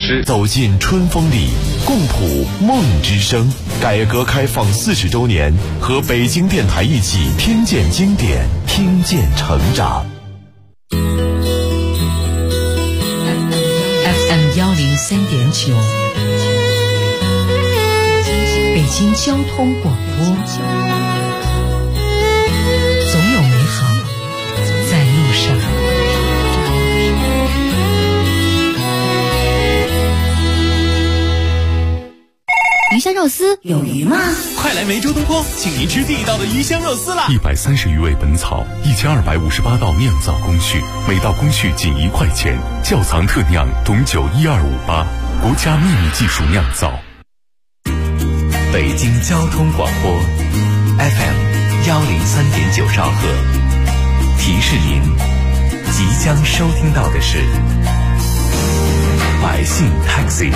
师， 走进春风里，共谱梦之声。改革开放40周年，和北京电台一起听见经典，听见成长。 FM 103.9，北京交通广播，总有美好在路上。 鱼香肉丝有鱼吗？ 快来梅州东坡，请您吃地道的鱼香肉丝啦 ！130余味本草，1258道酿造工序，每道工序仅1块钱。窖藏特酿董酒12588，国家秘密技术酿造。 北京交通广播 FM 103.9兆赫，提示您即将收听到的是百姓 Taxi。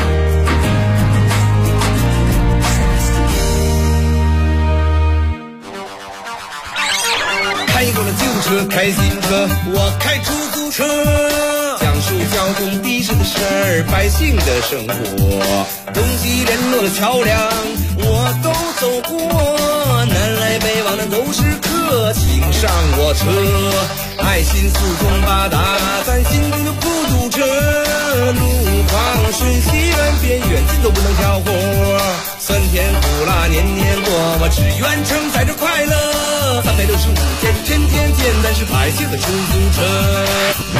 开过了旧车，开新车，我开出租车，讲述交通的士的事儿，百姓的生活，东西联络的桥梁我都走过，南来北往的都是客，请上我车，爱心四通八达，咱心中就不堵车，路旁顺西远边远近都不能挑活，酸甜苦辣年年过，我只愿承载着快乐，365天天天天，咱是百姓的出租车。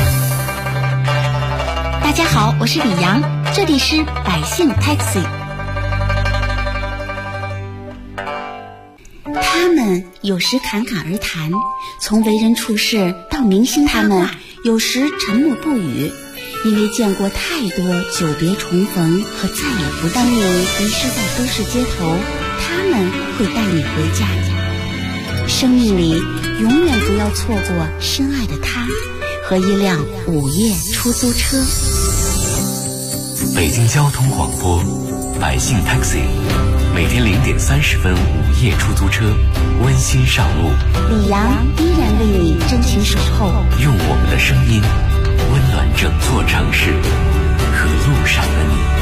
大家好，我是李阳，这里是百姓 Taxi。 他们有时侃侃而谈，从为人处事到明星他们有时沉默不语，因为见过太多久别重逢和再也不当你迷失在都市街头，他们会带你回家。生命里永远不要错过深爱的他和一辆午夜出租车。 北京交通广播百姓 Taxi， 每天0点30分午夜出租车温馨上路， 李阳依然为你真情守候， 用我们的声音温暖整座城市和路上的你。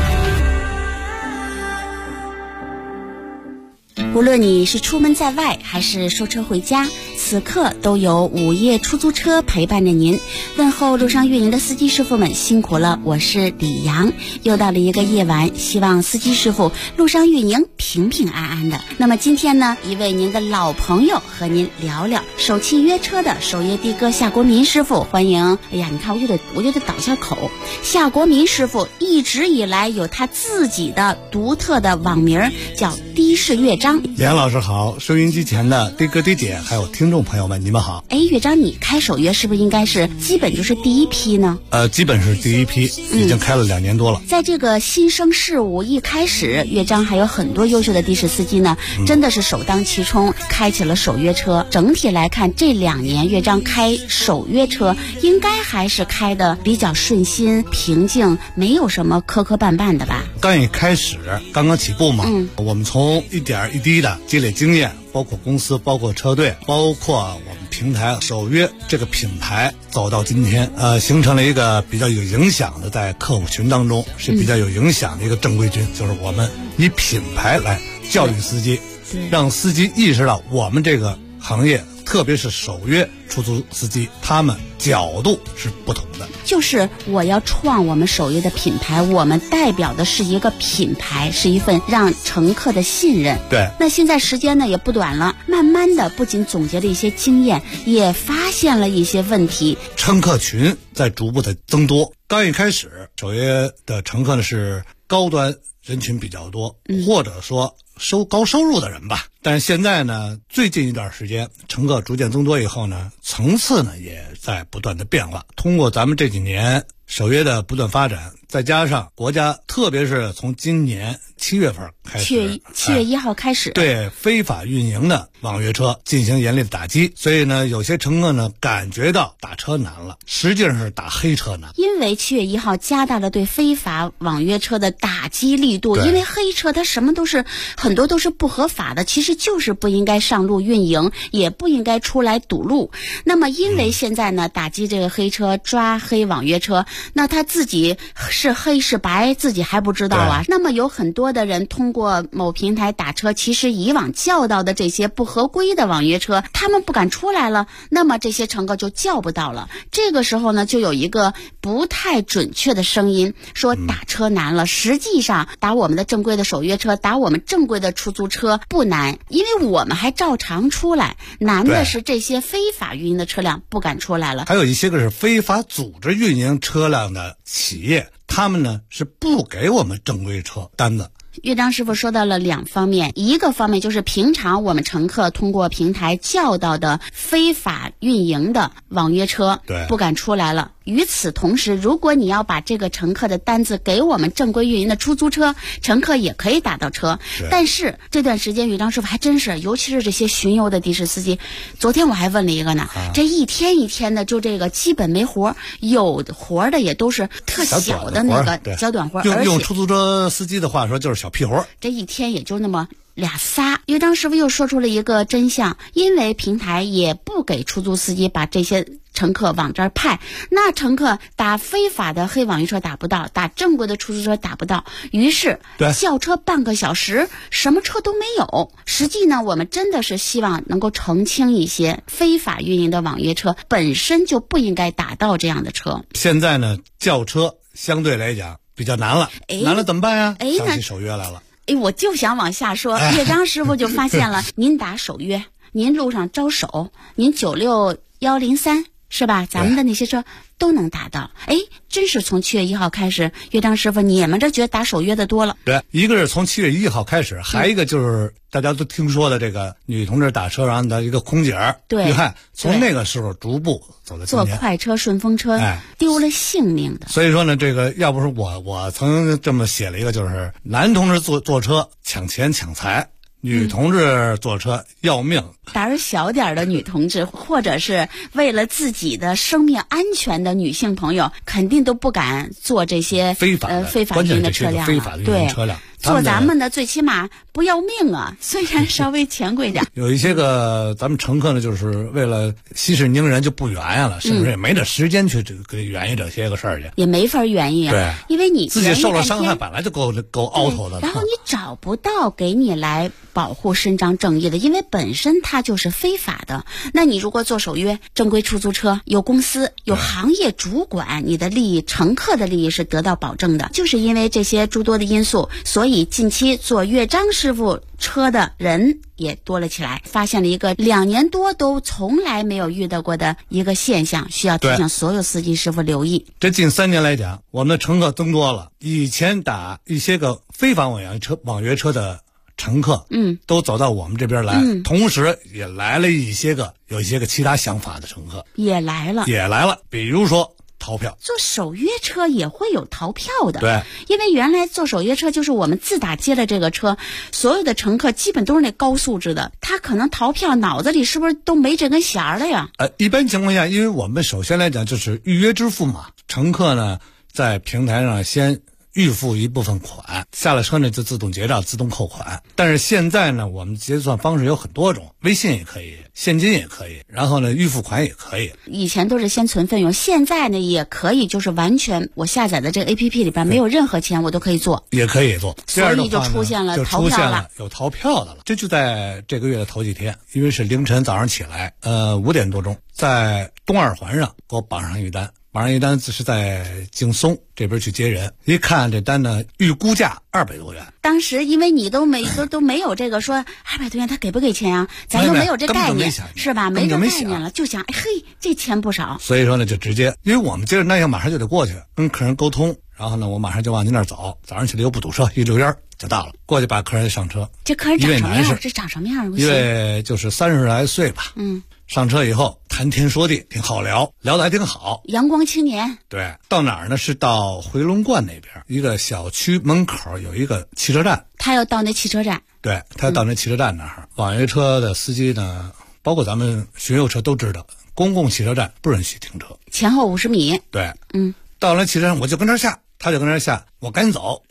无论你是出门在外还是收车回家，此刻都有午夜出租车陪伴着您。问候路上运营的司机师傅们辛苦了，我是李阳。又到了一个夜晚，希望司机师傅路上运营平平安安的。那么今天呢，一位您的老朋友和您聊聊手气约车的守夜的哥夏国民师傅，欢迎。哎呀，你看我就得倒下口。夏国民师傅一直以来有他自己的独特的网名，叫的士乐章。 梁老师好，收音机前的的哥的姐还有听众朋友们，你们好。 哎，乐章，你开守约是不是应该是基本就是第一批呢？ 基本是第一批，已经开了2年多了。 在这个新生事物一开始，乐章还有很多优秀的的士司机呢，真的是首当其冲，开启了守约车。整体来看，这2年乐章开守约车应该还是开的比较顺心平静，没有什么磕磕绊绊的吧？ 刚一开始，刚刚起步嘛，我们从一点一滴的积累经验，包括公司，包括车队，包括我们平台守约这个品牌走到今天，形成了一个比较有影响的，在客户群当中是比较有影响的一个正规军，就是我们以品牌来教育司机，让司机意识到我们这个行业，特别是守约出租司机，他们角度是不同的。 就是我要创我们守约的品牌，我们代表的是一个品牌，是一份让乘客的信任。 对， 那现在时间呢也不短了，慢慢的不仅总结了一些经验，也发现了一些问题。 乘客群在逐步的增多，刚一开始守约的乘客呢是高端人群比较多，或者说高收入的人吧。但是现在呢，最近一段时间乘客逐渐增多以后呢，层次呢也在不断的变化。通过咱们这几年守约的不断发展，再加上国家特别是从今年7月份开始 7月1号开始， 对非法运营的网约车进行严厉的打击，所以呢有些乘客呢感觉到打车难了，实际上是打黑车难。 因为7月1号加大了对非法网约车的打击力度，因为黑车它什么都是很多都是不合法的，其实就是不应该上路运营，也不应该出来堵路。那么因为现在呢打击这个黑车，抓黑网约车，那他自己是黑是白自己还不知道啊。那么有很多的人通过某平台打车，其实以往叫到的这些不合规的网约车他们不敢出来了，那么这些乘客就叫不到了。这个时候呢就有一个不太准确的声音说打车难了，实际上打我们的正规的首约车，打我们正规的出租车不难，因为我们还照常出来，难的是这些非法运营的车辆不敢出来了。 还有一些个是非法组织运营车辆的企业，他们呢是不给我们正规车单子。 岳章师傅说到了2方面，一个方面就是平常我们乘客通过平台叫到的非法运营的网约车不敢出来了。与此同时，如果你要把这个乘客的单子给我们正规运营的出租车，乘客也可以打到车。但是这段时间岳章师傅还真是，尤其是这些巡游的的士司机，昨天我还问了一个呢，这一天一天的就这个基本没活，有活的也都是特小的那个小短活， 用出租车司机的话说就是小屁活， 这一天也就那么俩仨。岳章师傅又说出了一个真相，因为平台也不给出租司机把这些乘客往这儿派，那乘客打非法的黑网约车打不到，打正规的出租车打不到，于是叫车半个小时什么车都没有。实际呢我们真的是希望能够澄清一些，非法运营的网约车本身就不应该打到这样的车。 现在呢叫车相对来讲比较难了，难了怎么办呀？想起首约来了。 我就想往下说，岳章师傅就发现了，您打首约，您路上招手，您96103是吧？咱们的那些车都能打到。真是从7月1号开始，岳章师傅你们这觉得打首约的多了。 对，一个是从7月1号开始，还一个就是大家都听说的这个女同志打车上的一个空姐遇害，从那个时候逐步走到今天， 坐快车顺风车丢了性命的。 所以说呢，这个要不是我曾这么写了一个，就是男同志坐车抢钱抢财，女同志坐车要命。 胆儿小点的女同志，或者是为了自己的生命安全的女性朋友，肯定都不敢坐这些非法运营的车辆了。对，坐咱们的最起码不要命啊，虽然稍微钱贵点。 有一些个咱们乘客呢，就是为了息事宁人就不原谅了，是不是？也没这时间去给原谅这些个事儿去， 也没法原谅。 对， 因为你自己受了伤害，本来就够凹头的。 然后你找不到给你来保护伸张正义的，因为本身它就是非法的。那你如果做首约，正规出租车有公司有行业主管，你的利益，乘客的利益是得到保证的。就是因为这些诸多的因素，所以近期坐岳章师傅车的人也多了起来，发现了一个2年多都从来没有遇到过的一个现象，需要提醒所有司机师傅留意。 这近3年来讲，我们的乘客增多了，以前打一些个非法网约车的乘客都走到我们这边来，同时也来了有一些个其他想法的乘客也来了，比如说逃票。 坐首约车也会有逃票的。 对， 因为原来坐首约车就是我们自打接了这个车，所有的乘客基本都是那高素质的，他可能逃票脑子里是不是都没这根弦儿了呀？ 一般情况下，因为我们首先来讲就是预约支付嘛，乘客呢在平台上先预付一部分款，下了车呢就自动结账自动扣款。但是现在呢我们结算方式有很多种，微信也可以，现金也可以，然后呢预付款也可以。 以前都是先存费用，现在呢也可以，就是完全我下载的这个 APP 里边没有任何钱我都可以做， 也可以做。 所以就出现了逃票了， 有逃票的了。这就在这个月的头几天，因为是凌晨早上起来5点多钟，在东二环上给我绑上一单，是在劲松这边去接人，一看这单呢预估价200多元。 当时因为你都没有这个说200多元他给不给钱啊，咱又没有这概念，是吧？没这概念了，就想嘿这钱不少。 所以说呢就直接，因为我们接着那样马上就得过去跟客人沟通，然后呢我马上就往您那儿走，早上起来又不堵车，一溜烟就到了，过去把客人上车。 这客人长什么样？这长什么样？ 因为就是30来岁吧。上车以后谈天说地，挺好聊得还挺好， 阳光青年。 对，到哪儿呢？是到回龙观那边一个小区门口有一个汽车站， 他要到那汽车站。 对，他要到那汽车站那儿。网约车的司机呢，包括咱们巡游车都知道，公共汽车站不允许停车， 前后50米。 对，到了汽车站我就跟这儿下，他就跟这儿下，我赶紧走，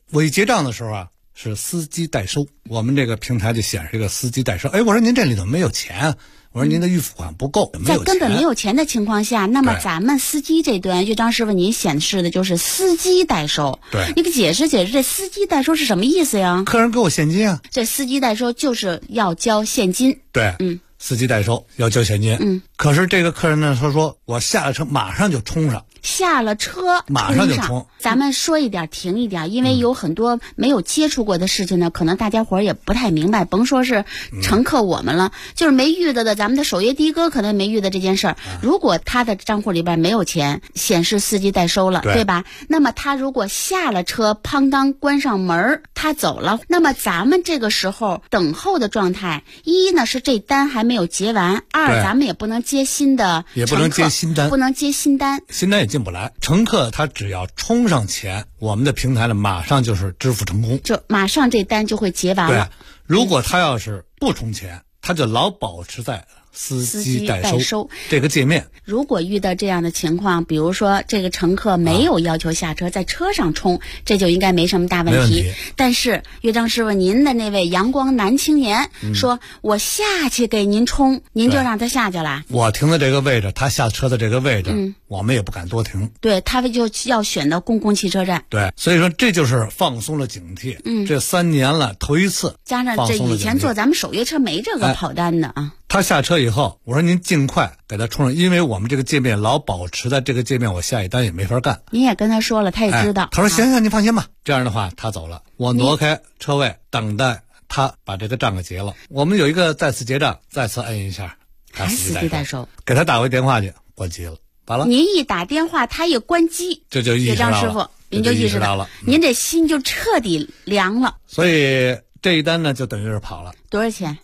我一结账的时候啊，是司机代收，我们这个平台就显示一个司机代收。哎，我说您这里头没有钱啊，我说您的预付款不够，没有钱。 在根本没有钱的情况下，那么咱们司机这端，岳章师傅您显示的就是司机代收。 对， 你给解释解释，这司机代收是什么意思呀？ 客人给我现金啊。 这司机代收就是要交现金。 对，司机代收要交现金。可是这个客人呢，他说我下了车马上就冲上。 下了车马上就冲， 咱们说一点停一点，因为有很多没有接触过的事情呢，可能大家伙儿也不太明白，甭说是乘客我们了，就是没遇到的，咱们的守约的哥可能没遇到这件事儿。如果他的账户里边没有钱，显示司机代收了，对吧？那么他如果下了车，砰当关上门，他走了，那么咱们这个时候等候的状态，一呢是这单还没有结完，二咱们也不能接新的乘客， 也不能接新单， 不能接新单， 新单也进不来。乘客他只要充上钱，我们的平台呢马上就是支付成功， 就马上这单就会结完了。 对，如果他要是不充钱，他就老保持在司机代收这个界面。 如果遇到这样的情况，比如说这个乘客没有要求下车，在车上充，这就应该没什么大问题。但是岳章师傅，您的那位阳光男青年说，我下去给您充，您就让他下去了。 我停的这个位置，他下车的这个位置，我们也不敢多停。 对，他就要选到公共汽车站。 对，所以说这就是放松了警惕。这3年了，头一次加上这以前坐咱们守约车没这个跑单的啊。 他下车以后，我说您尽快给他充上，因为我们这个界面老保持在这个界面，我下一单也没法干。 您也跟他说了，他也知道。 他说行，你放心吧。这样的话，他走了，我挪开车位等待他把这个账给结了。我们有一个再次结账，再次摁一下， 还司机代收， 给他打回电话去，关机了，完了。 您一打电话，他一关机， 这就意识到了。 岳章师傅，您就意识到了，您这心就彻底凉了。 所以这一单呢，就等于是跑了。 多少钱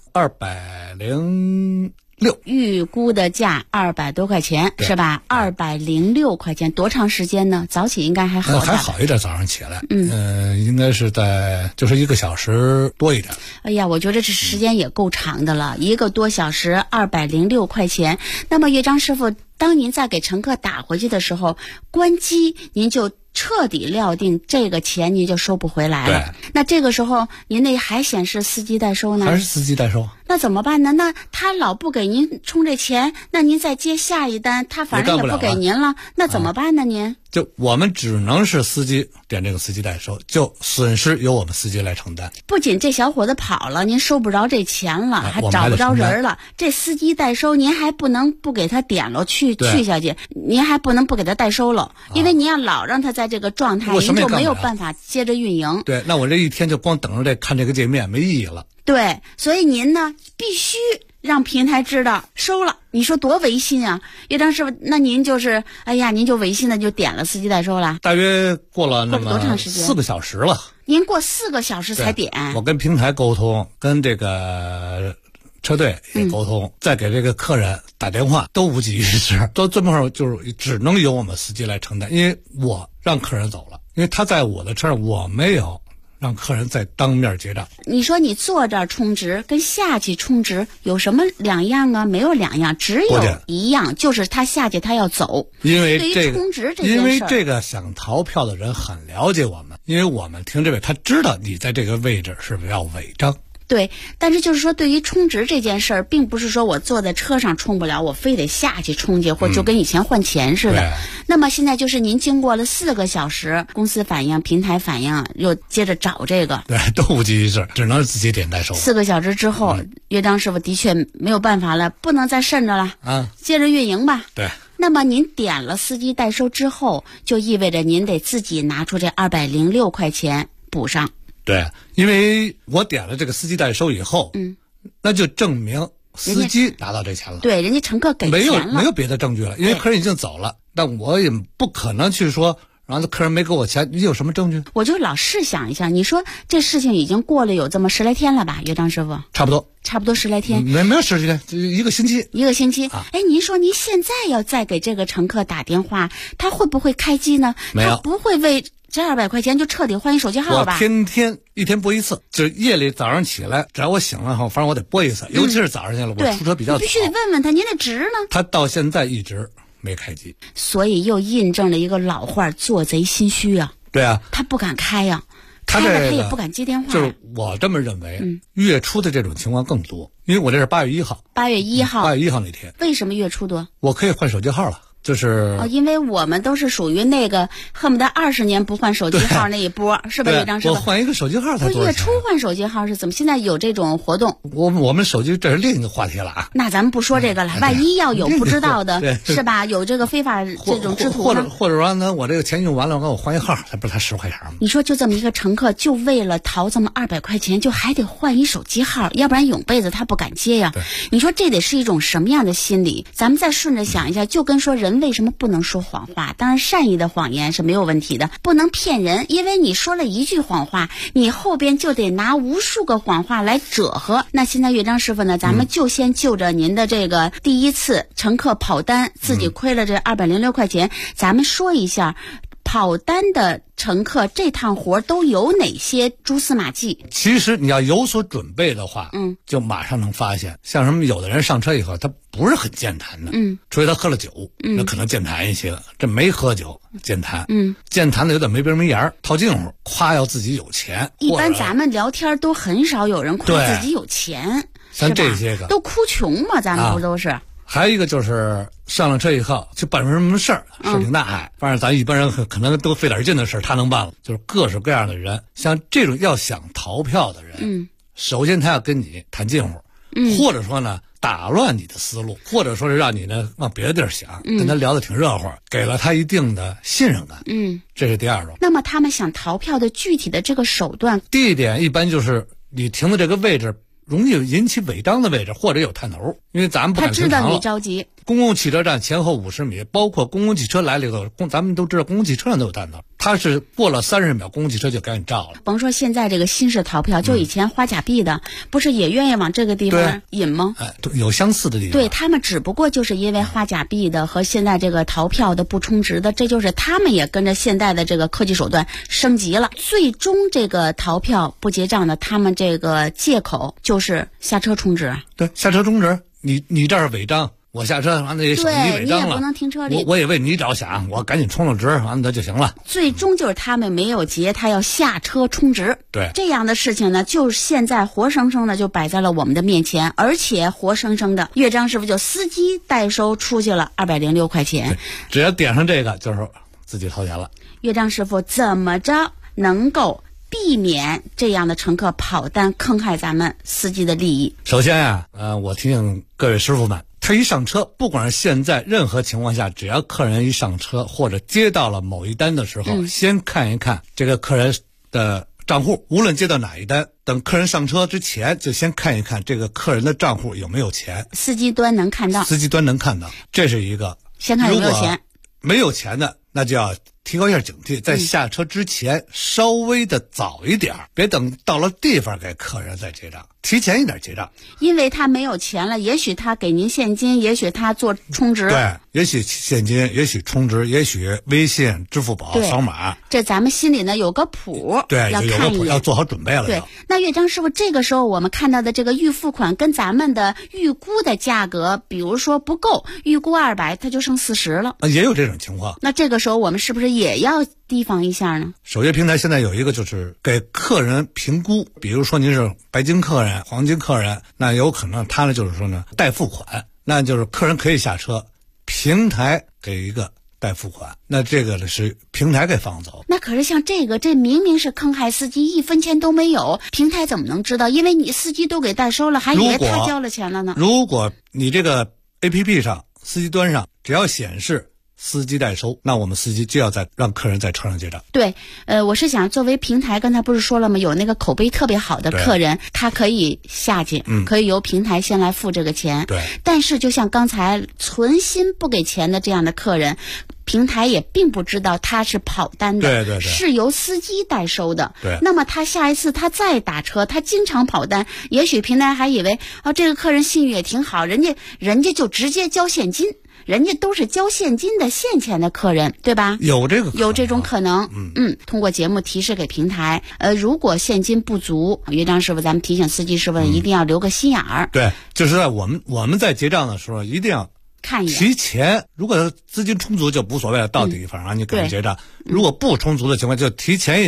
？206， 预估的价200多块钱是吧？206块钱，多长时间呢？早起应该还好， 还好一点，早上起来，应该是在就是1个小时多一点。 哎呀，我觉得这时间也够长的了，1个多小时，206块钱。那么岳章师傅，当您再给乘客打回去的时候，关机您就彻底料定这个钱您就收不回来了。那这个时候您那还显示司机代收呢？ 还是司机代收？ 那怎么办呢？那他老不给您充这钱，那您再接下一单，他反正也不给您了，那怎么办呢？您就我们只能是司机点这个司机代收，就损失由我们司机来承担。 不仅这小伙子跑了，您收不着这钱了，还找不着人了。这司机代收您还不能不给他点了去下去，您还不能不给他代收了，因为您要老让他在这个状态，您就没有办法接着运营。 对，那我这一天就光等着这看这个界面没意义了。 对，所以您呢必须让平台知道收了，你说多违心啊！岳章师傅，那您就是哎呀，您就违心的就点了司机代收了。 大约过了那么多长时间 ？4个小时了。 您过4个小时才点？ 我跟平台沟通，跟这个车队也沟通，再给这个客人打电话都无济于事，到最后就是只能由我们司机来承担，因为我让客人走了，因为他在我的车上，我没有让客人再当面结账。 你说你坐这儿充值跟下去充值有什么两样啊？没有两样，只有一样，就是他下去他要走。 因为这个充值这件事， 因为这个想逃票的人很了解我们，因为我们停这位，他知道你在这个位置是不是要违章。 对，但是就是说，对于充值这件事儿，并不是说我坐在车上充不了，我非得下去充去，或者就跟以前换钱似的。那么现在就是您经过了4个小时，公司反映、平台反映，又接着找这个， 对，都无济于事，只能自己点代收。 4个小时之后，岳章师傅的确没有办法了，不能再慎着了，接着运营吧。 对。 那么您点了司机代收之后，就意味着您得自己拿出这206块钱补上。 对，因为我点了这个司机代收以后，那就证明司机拿到这钱了。 对，人家乘客给钱了， 没有别的证据了，因为客人已经走了，但我也不可能去说，然后客人没给我钱，你有什么证据？ 我就老试想一下，你说这事情已经过了有这么10来天了吧，岳章师傅？ 差不多 10来天， 没有10几天，就1个星期。 1个星期。哎，您说您现在要再给这个乘客打电话，他会不会开机呢？ 没有， 他不会为这200块钱就彻底换一手机号吧？ 我一天拨一次，就是夜里早上起来，只要我醒了后，反正我得拨一次，尤其是早上去了，我出车比较早， 必须得问问他，您的值呢？ 他到现在一直没开机， 所以又印证了一个老话：做贼心虚啊。 对啊， 他不敢开呀。 他这个他也不敢接电话。 就是我这么认为，月初的这种情况更多，因为我这是8月1号。 8月1号。 8月1号那天。 为什么月初多？ 我可以换手机号了。就是因为我们都是属于那个恨不得20年不换手机号那一波，是吧？岳章师傅， 我换一个手机号才多少钱？ 月初换手机号是怎么？现在有这种活动？ 我们手机这是另一个话题了啊。 那咱们不说这个了，万一要有不知道的，是吧？有这个非法这种制图呢？ 或者说呢，我这个钱用完了，我换一号，才不是才10块钱吗？ 你说就这么一个乘客，就为了逃这么200块钱，就还得换一手机号，要不然永辈子他不敢接呀。你说这得是一种什么样的心理？咱们再顺着想一下，就跟说人为什么不能说谎话？当然善意的谎言是没有问题的，不能骗人，因为你说了一句谎话，你后边就得拿无数个谎话来折合。那现在岳章师傅呢，咱们就先就着您的这个第一次乘客跑单自己亏了这206块钱，咱们说一下跑单的乘客这趟活都有哪些蛛丝马迹？ 其实你要有所准备的话，就马上能发现。像什么有的人上车以后他不是很健谈的，除非他喝了酒，那可能健谈一些了。这没喝酒健谈，健谈的有点没边没沿，套近乎，夸耀自己有钱。 一般咱们聊天都很少有人夸自己有钱， 像这些个都哭穷嘛，咱们不都是？ 还有一个就是上了车以后就办什么事儿，事情大海，反正咱一般人可能都费点劲的事他能办了。就是各式各样的人，像这种要想逃票的人，首先他要跟你谈近乎，或者说呢打乱你的思路，或者说是让你呢往别的地儿想，跟他聊得挺热乎，给了他一定的信任感。这是第二种。 那么他们想逃票的具体的这个手段， 第一点一般就是你停的这个位置容易引起违章的位置，或者有探头，因为咱们不敢平常了。 他知道你着急。 公共汽车站前后50米，包括公共汽车来了以后，咱们都知道公共汽车上都有探头，他是过了30秒，公共汽车就赶紧照了。 甭说现在这个新式逃票，就以前花假币的，不是也愿意往这个地方引吗？ 有相似的地方。 对，他们只不过就是因为花假币的和现在这个逃票的不充值的，这就是他们也跟着现代的这个科技手段升级了。最终这个逃票不结账的，他们这个借口就是下车充值。 对，下车充值，你这儿违章。我下车完了也手机违章了， 你也不能停车里。 我也为你着想，我赶紧充了值，完了就行了。 最终就是他们没有结，他要下车充值。 对， 这样的事情呢，就是现在活生生的就摆在了我们的面前，而且活生生的，岳章师傅就司机代收出去了206块钱。 只要点上这个，就是自己掏钱了。 岳章师傅怎么着能够避免这样的乘客跑单坑害咱们司机的利益？ 首先啊，我提醒各位师傅们，他一上车，不管是现在任何情况下，只要客人一上车或者接到了某一单的时候，先看一看这个客人的账户，无论接到哪一单，等客人上车之前就先看一看这个客人的账户有没有钱。 司机端能看到， 这是一个。 先看有没有钱。 没有钱的，那就要提高一下警惕，在下车之前稍微的早一点，别等到了地方给客人再结账，提前一点结账。 因为他没有钱了，也许他给您现金，也许他做充值。 对，也许现金，也许充值，也许微信、支付宝扫码。 这咱们心里呢有个谱， 对， 要看一眼， 要做好准备了。 对，那岳章师傅，这个时候我们看到的这个预付款跟咱们的预估的价格，比如说不够，预估200，它就剩40了。 也有这种情况。 那这个时候我们是不是也要提防一下呢？ 首页平台现在有一个就是给客人评估，比如说您是白金客人、黄金客人，那有可能他呢就是说呢代付款，那就是客人可以下车，平台给一个代付款，那这个呢是平台给放走。 那可是像这明明是坑害司机，1分钱都没有，平台怎么能知道？因为你司机都给代收了，还以为他交了钱了呢。 如果你这个 APP 上司机端上只要显示司机代收，那我们司机就要让客人在车上结账。 对，我是想作为平台，刚才不是说了吗？有那个口碑特别好的客人，他可以下去，可以由平台先来付这个钱。 对， 但是就像刚才存心不给钱的这样的客人，平台也并不知道他是跑单的， 对， 是由司机代收的。 对， 那么他下一次他再打车，他经常跑单，也许平台还以为这个客人信誉也挺好，人家就直接交现金。人家都是交现金的现钱的客人，对吧？ 有这种可能。通过节目提示给平台，如果现金不足，岳章师傅，咱们提醒司机师傅一定要留个心眼儿。 对，就是在我们在结账的时候一定要看一眼， 提前。如果资金充足就无所谓了，到地方你赶紧结账。如果不充足的情况，就提前一点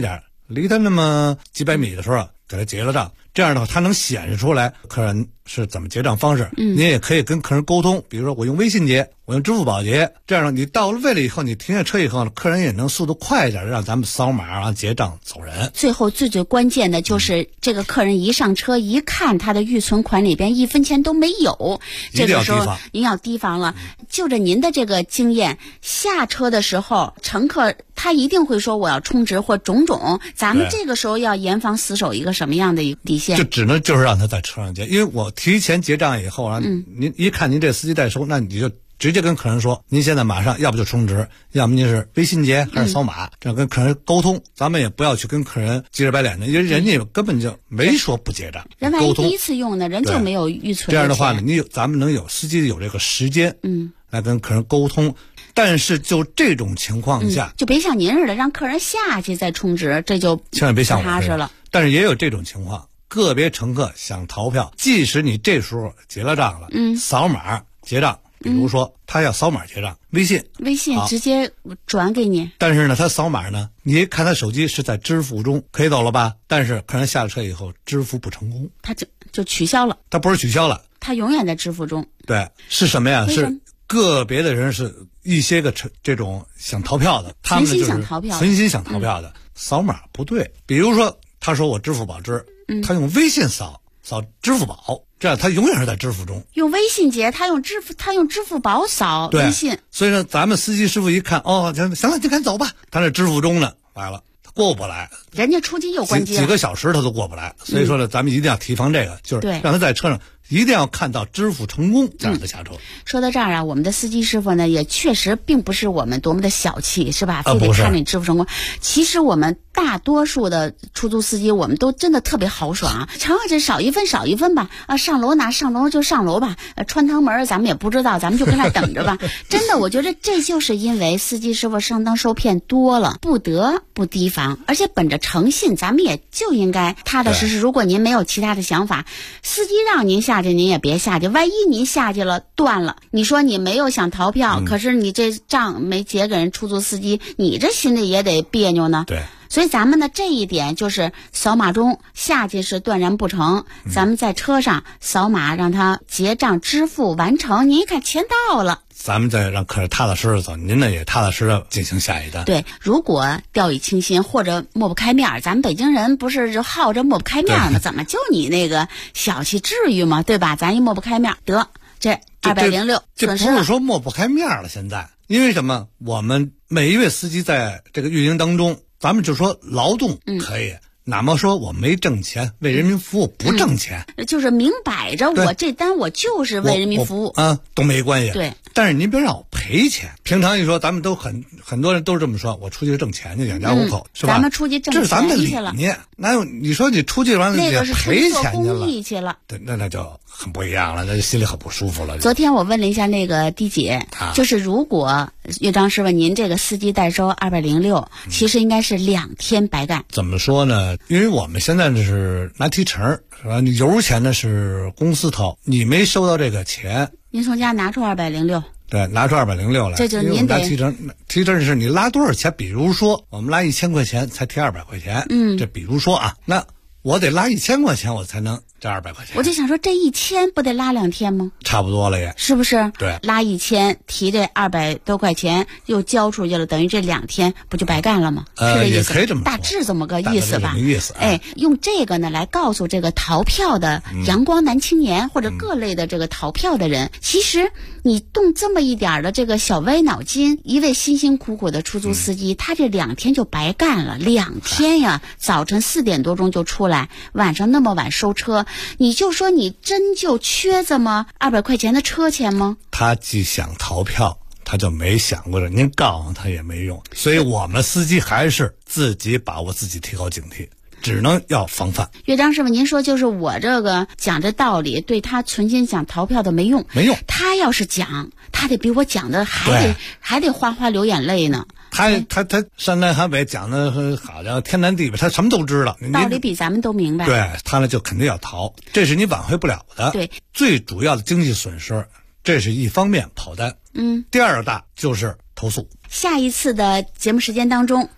离他那么几百米的时候给他结了账，这样的话他能显示出来客人是怎么结账方式。你也可以跟客人沟通，比如说我用微信结，我用支付宝结，这样你到了位了以后，你停下车以后，客人也能速度快一点，让咱们扫码然后结账走人。 最后最关键的就是这个客人一上车一看他的预存款里边1分钱都没有，这个时候您要提防了。就着您的这个经验，下车的时候乘客他一定会说我要充值或种种，咱们这个时候要严防死守一个什么样的一个底线？ 就只能就是让他在车上结，因为我提前结账以后啊，您一看您这司机代收，那你就直接跟客人说，您现在马上要不就充值，要么您是微信结还是扫码，这样跟客人沟通。咱们也不要去跟客人急着白脸的，因为人家根本就没说不结账。 人万一第一次用呢，人就没有预存。 这样的话呢，咱们能有司机有这个时间，来跟客人沟通。但是就这种情况下， 就别像您似的让客人下去再充值，这就千万别像我踏实了。 但是也有这种情况，个别乘客想逃票，即使你这时候结了账了，扫码结账，比如说他要扫码结账，微信直接转给你。 但是呢，他扫码呢，你看他手机是在支付中可以走了吧？但是客人下了车以后支付不成功， 他就取消了。 他不是取消了， 他永远在支付中。 对，是什么呀？是个别的人是一些个这种想逃票的，他们就是存心想逃票的，扫码不对。比如说他说我支付宝支，他用微信扫支付宝，这样他永远是在支付中。 用微信结，他用支付宝扫微信。 所以说咱们司机师傅一看，哦，行了，你赶紧走吧，他那支付中呢，完了他过不来， 人家出机又关机了， 几个小时他都过不来。所以说呢，咱们一定要提防这个，就是让他在车上一定要看到支付成功，这样的下车。 说到这儿啊，我们的司机师傅呢，也确实并不是我们多么的小气，是吧？非得看着你支付成功。其实我们大多数的出租司机，我们都真的特别豪爽，乘客这少一分吧，上楼就上楼吧，穿堂门咱们也不知道，咱们就跟那等着吧。真的，我觉得这就是因为司机师傅上当受骗多了，不得不提防，而且本着诚信，咱们也就应该踏踏实实。如果您没有其他的想法，司机让您下去您也别下去，万一您下去了断了，你说你没有想逃票，可是你这账没结给人出租司机，你这心里也得别扭呢。 对， 所以咱们的这一点就是扫码中下去是断然不成，咱们在车上扫码让他结账支付完成，您一看钱到了， 咱们再让客人踏踏实实走，您呢也踏踏实实进行下一单。 对，如果掉以轻心或者抹不开面，咱们北京人不是就好着抹不开面吗？怎么就你那个小气，至于吗？对吧？咱一抹不开面，得这206 这不是说抹不开面了。现在因为什么？我们每一位司机在这个运营当中，咱们就说劳动可以。哪么说我没挣钱，为人民服务不挣钱， 就是明摆着我这单我就是为人民服务啊，都没关系。 对， 但是您别让我赔钱。平常一说，咱们都很多人都是这么说，我出去挣钱去养家糊口，是吧？ 咱们出去挣钱去了， 这是咱们的理念。哪有你说你出去完了那个是赔钱去了？ 对，那就很不一样了，那心里很不舒服了。 昨天我问了一下那个D姐，就是如果岳章师傅您这个司机代收206，其实应该是2天白干。 怎么说呢？因为我们现在是拿提成，是吧？你油钱呢是公司掏，你没收到这个钱， 您从家拿出206。 对，拿出206来， 这就是您得提成是你拉多少钱？比如说我们拉1000块钱才提200块钱，这比如说啊，那我得拉1000块钱我才能这200块钱。 我就想说，这1000不得拉2天吗？ 差不多了也， 是不是？ 对， 拉1000提这200多块钱又交出去了，等于这2天不就白干了吗？是这意思， 也可以这么说， 大致这么个意思吧。 意思。 哎，用这个呢来告诉这个逃票的阳光男青年或者各类的这个逃票的人，其实你动这么一点的这个小歪脑筋，一位辛辛苦苦的出租司机，他这2天就白干了。2天呀，早晨4点多钟就出来，晚上那么晚收车，你就说你真就缺这么200块钱的车钱吗？ 他既想逃票，他就没想过了，您告诉他也没用。所以我们司机还是自己把握自己，提高警惕，只能要防范。 岳章师傅，您说就是我这个讲这道理，对他存心想逃票的没用。他要是讲，他得比我讲的还得哗哗流眼泪呢。 他山南海北讲的好像天南地北，他什么都知道， 道理比咱们都明白。 对，他呢就肯定要逃，这是你挽回不了的。 对， 最主要的经济损失，这是一方面跑单。第二大就是投诉。 下一次的节目时间当中，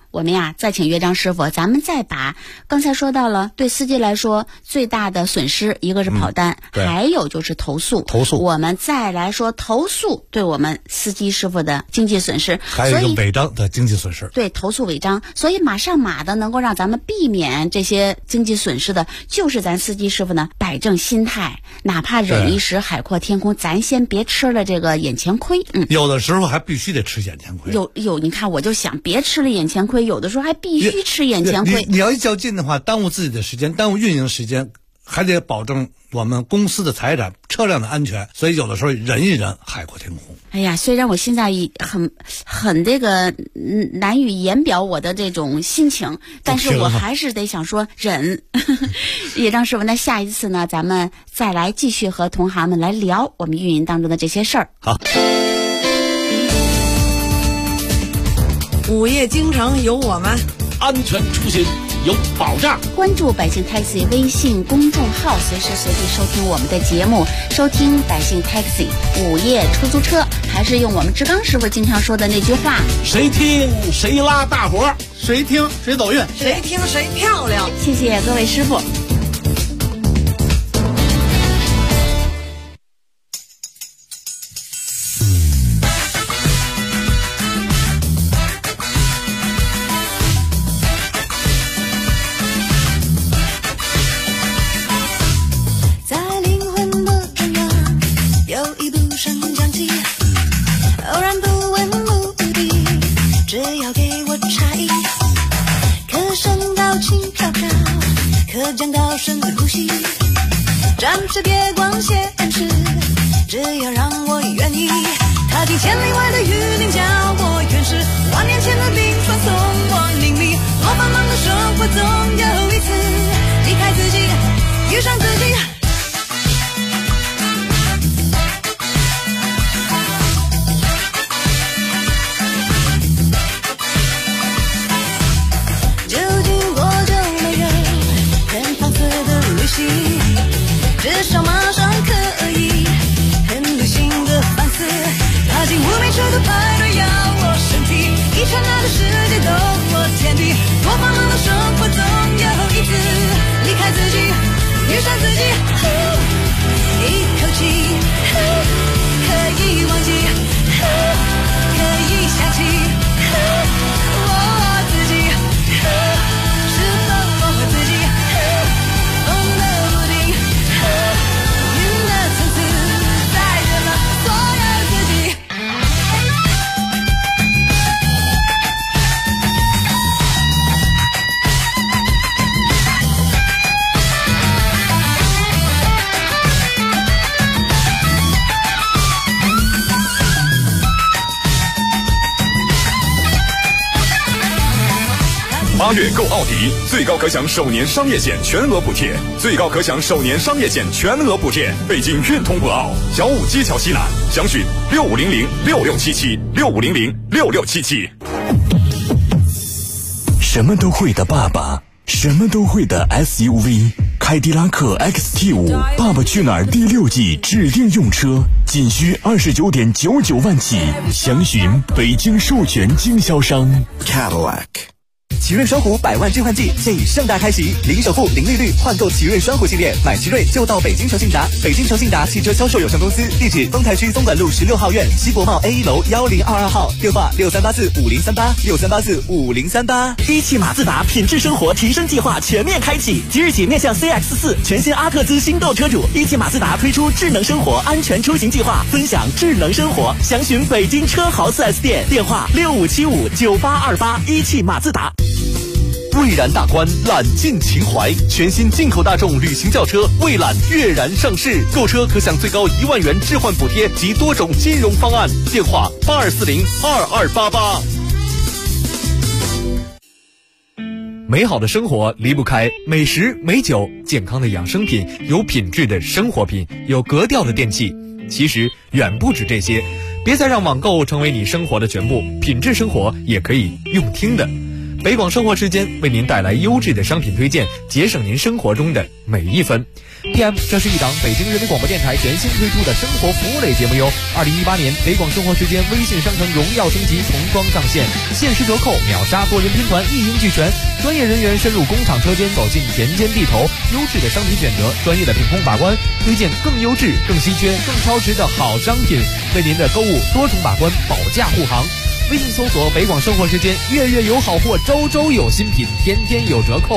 我们呀再请岳章师傅，咱们再把刚才说到了对司机来说最大的损失，一个是跑单，还有就是投诉。我们再来说投诉对我们司机师傅的经济损失， 还有一个违章的经济损失。 对，投诉违章，所以马上马的能够让咱们避免这些经济损失的，就是咱司机师傅呢摆正心态，哪怕忍一时海阔天空，咱先别吃了这个眼前亏。 有的时候还必须得吃眼前亏。 你看我就想别吃了眼前亏，有的时候还必须吃眼前亏。 你要一较劲的话，耽误自己的时间，耽误运营时间，还得保证我们公司的财产、车辆的安全，所以有的时候忍一忍，海阔天空。 哎呀，虽然我现在很这个难以言表我的这种心情，但是我还是得想说忍。叶章师傅，那下一次呢，咱们再来继续和同行们来聊我们运营当中的这些事儿。 好。 午夜京城有我们， 安全出行有保障。 关注百姓 Taxi 微信公众号，随时随地收听我们的节目，收听百姓 Taxi 午夜出租车，还是用我们志刚师傅经常说的那句话： 谁听谁拉大伙， 谁听谁走运， 谁听谁漂亮。 谢谢各位师傅。 降到深呼吸，暂时别管现实，只要让我愿意踏进千里外的雨林，叫我原始万年前的冰川送我淋漓，多繁忙的生活总有一次离开自己，遇上自己。至少马上可以很旅行的反思，踏进无名车的派对，要我身体一刹那的世界都我天地，多繁忙的生活总有一次离开自己，遇上自己，一口气可以忘记，可以想起我自己，是否我自己疯得不停，云的层次载着了所有自己。 8月购奥迪，最高可享首年商业险全额补贴，最高可享首年商业险全额补贴。北京运通博奥，小武街桥西南，详询65006677，65006677。 什么都会的爸爸，什么都会的 SUV， 凯迪拉克 XT5， 爸爸去哪儿第6季指定用车，仅需29.99万起，详询北京授权经销商 Cadillac。 奇瑞双虎100万置换季现已盛大开启，零首付、零利率换购奇瑞双虎系列，买奇瑞就到北京诚信达。北京诚信达汽车销售有限公司，地址丰台区东莞路16号院西国贸 A1 楼1022号，电话63845038，63845038。 一汽马自达品质生活提升计划全面开启，即日起面向 CX4 全新阿特兹新购车主，一汽马自达推出智能生活安全出行计划，分享智能生活。详询北京车豪 4S 店，电话65759828。一汽马自达。 蔚然大观，揽尽情怀，全新进口大众旅行轿车蔚揽跃然上市，购车可享最高1万元置换补贴及多种金融方案，电话82402288。 美好的生活离不开美食美酒，健康的养生品，有品质的生活品，有格调的电器。其实远不止这些，别再让网购成为你生活的全部，品质生活也可以用听的。北广生活之间为您带来优质的商品推荐，节省您生活中的每一分。 PM， 这是一档北京人民广播电台全新推出的生活服务类节目哟。2018年北广生活时间微信商城荣耀升级，重装上线，限时折扣，秒杀多人拼团，一应俱全。专业人员深入工厂车间，走进田间地头，优质的商品选择，专业的品控把关，推荐更优质、更稀缺、更超值的好商品，为您的购物多重把关，保驾护航。微信搜索北广生活时间，月月有好货，周周有新品，天天有折扣。